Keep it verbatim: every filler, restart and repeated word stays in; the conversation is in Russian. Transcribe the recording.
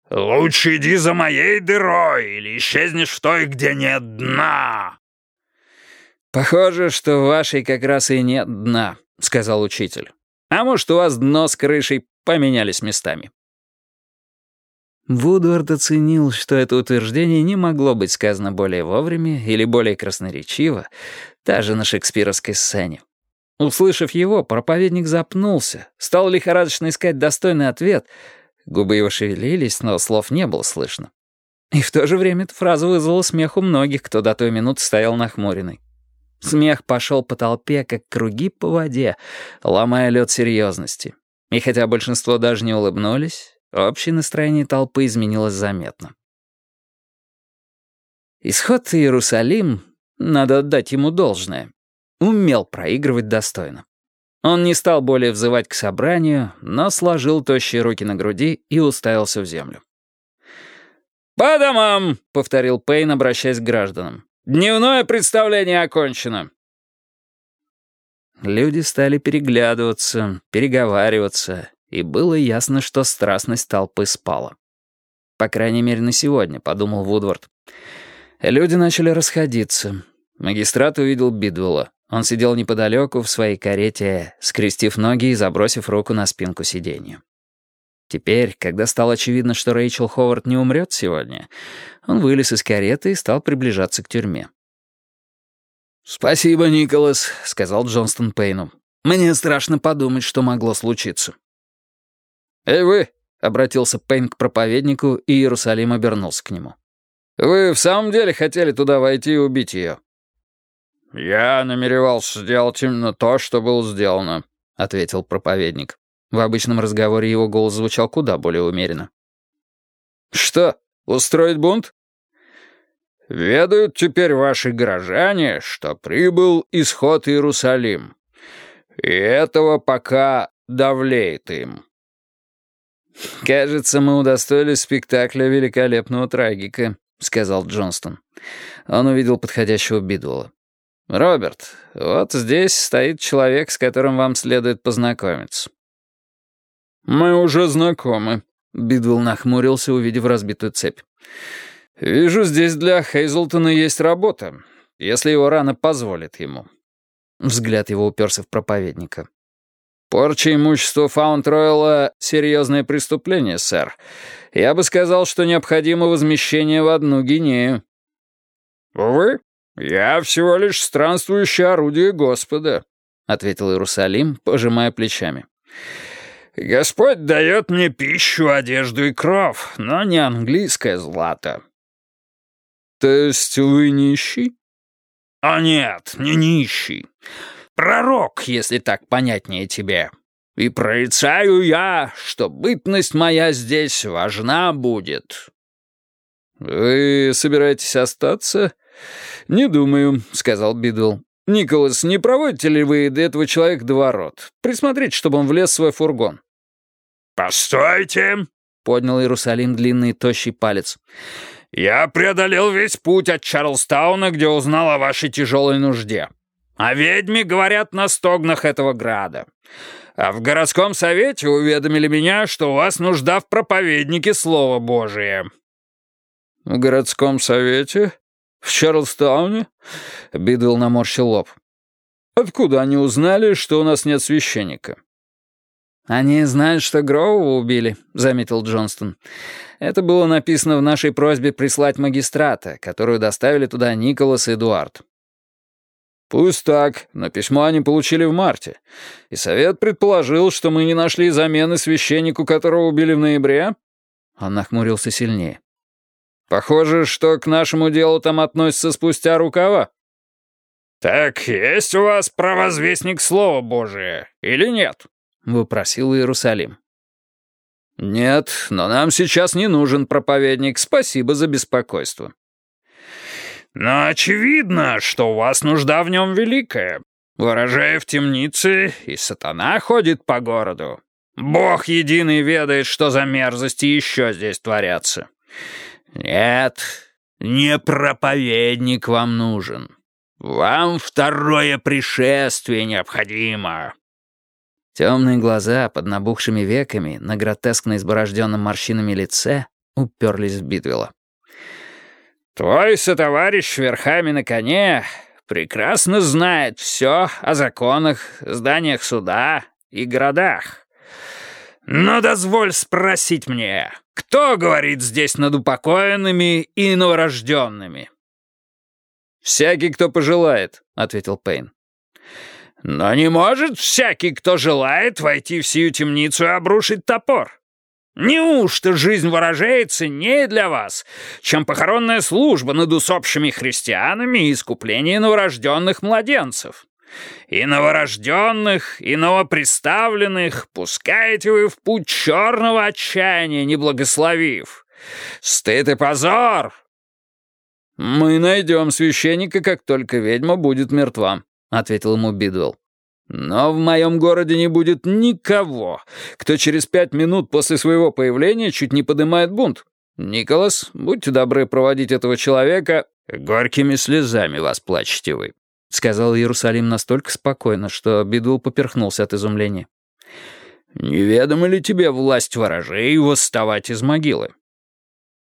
«Лучше иди за моей дырой, или исчезнешь в той, где нет дна!» «Похоже, что в вашей как раз и нет дна», — сказал учитель. «А может, у вас дно с крышей поменялись местами». Вудвард оценил, что это утверждение не могло быть сказано более вовремя или более красноречиво, даже на шекспировской сцене. Услышав его, проповедник запнулся, стал лихорадочно искать достойный ответ. Губы его шевелились, но слов не было слышно. И в то же время эта фраза вызвала смех у многих, кто до той минуты стоял нахмуренный. Смех пошел по толпе, как круги по воде, ломая лед серьезности. И хотя большинство даже не улыбнулись, общее настроение толпы изменилось заметно. Исход Иерусалим, надо отдать ему должное, умел проигрывать достойно. Он не стал более взывать к собранию, но сложил тощие руки на груди и уставился в землю. «По домам!» — повторил Пейн, обращаясь к гражданам. «Дневное представление окончено!» Люди стали переглядываться, переговариваться, и было ясно, что страстность толпы спала. По крайней мере, на сегодня, — подумал Вудвард. Люди начали расходиться. Магистрат увидел Бидвелла. Он сидел неподалеку в своей карете, скрестив ноги и забросив руку на спинку сиденья. Теперь, когда стало очевидно, что Рэйчел Ховард не умрет сегодня, он вылез из кареты и стал приближаться к тюрьме. «Спасибо, Николас», — сказал Джонстон Пейну. «Мне страшно подумать, что могло случиться». «Эй вы», — обратился Пейн к проповеднику, и Иерусалим обернулся к нему. «Вы в самом деле хотели туда войти и убить ее?» «Я намеревался сделать именно то, что было сделано», — ответил проповедник. В обычном разговоре его голос звучал куда более умеренно. «Что, устроить бунт?» «Ведают теперь ваши горожане, что прибыл исход Иерусалим. И этого пока давлеет им». «Кажется, мы удостоились спектакля великолепного трагика», — сказал Джонстон. Он увидел подходящего Бидвелла. «Роберт, вот здесь стоит человек, с которым вам следует познакомиться». «Мы уже знакомы», — Бидвелл нахмурился, увидев разбитую цепь. «Вижу, здесь для Хейзлтона есть работа, если его рана позволит ему». Взгляд его уперся в проповедника. «Порча имущества Фаунд-Ройла — серьезное преступление, сэр. Я бы сказал, что необходимо возмещение в одну гинею». «Увы, я всего лишь странствующее орудие Господа», — ответил Иерусалим, пожимая плечами. «Господь дает мне пищу, одежду и кров, но не английское злато». «То есть вы нищий?» «О нет, не нищий. Пророк, если так понятнее тебе. И прорицаю я, что бытность моя здесь важна будет». «Вы собираетесь остаться?» «Не думаю», — сказал Бидвелл. «Николас, не проводите ли вы до этого человека до ворот? Присмотрите, чтобы он влез в свой фургон». «Постойте!» — поднял Иерусалим длинный тощий палец. «Я преодолел весь путь от Чарльстауна, где узнал о вашей тяжелой нужде. О ведьме говорят на стогнах этого града. А в городском совете уведомили меня, что у вас нужда в проповеднике Слова Божие». «В городском совете? В Чарльстауне?» Бидвелл наморщил лоб. «Откуда они узнали, что у нас нет священника?» «Они знают, что Гроува убили», — заметил Джонстон. «Это было написано в нашей просьбе прислать магистрата, которую доставили туда Николас и Эдуард». «Пусть так, но письмо они получили в марте. И совет предположил, что мы не нашли замены священнику, которого убили в ноябре?» Он нахмурился сильнее. «Похоже, что к нашему делу там относятся спустя рукава». «Так есть у вас провозвестник Слова Божия или нет?» — выпросил Иерусалим. «Нет, но нам сейчас не нужен проповедник. Спасибо за беспокойство». «Но очевидно, что у вас нужда в нем великая. Ворожея в темнице, и сатана ходит по городу. Бог единый ведает, что за мерзости еще здесь творятся. Нет, не проповедник вам нужен. Вам второе пришествие необходимо». Темные глаза под набухшими веками на гротескно изборожденном морщинами лице уперлись в Бидвелла. «Твой сотоварищ верхами на коне прекрасно знает все о законах, зданиях суда и городах. Но дозволь спросить мне, кто говорит здесь над упокоенными и новорожденными?» «Всякий, кто пожелает», — ответил Пейн. «Но не может всякий, кто желает, войти в сию темницу и обрушить топор? Неужто жизнь ворожей ценнее для вас, чем похоронная служба над усопшими христианами и искупление новорожденных младенцев? И новорожденных, и новоприставленных пускаете вы в путь черного отчаяния, не благословив. Стыд и позор!» «Мы найдем священника, как только ведьма будет мертва», — ответил ему Бидвелл. «Но в моем городе не будет никого, кто через пять минут после своего появления чуть не поднимает бунт. Николас, будьте добры проводить этого человека, горькими слезами вас плачете вы», — сказал Иерусалим настолько спокойно, что Бидвелл поперхнулся от изумления. «Неведома ли тебе власть ворожей восставать из могилы?»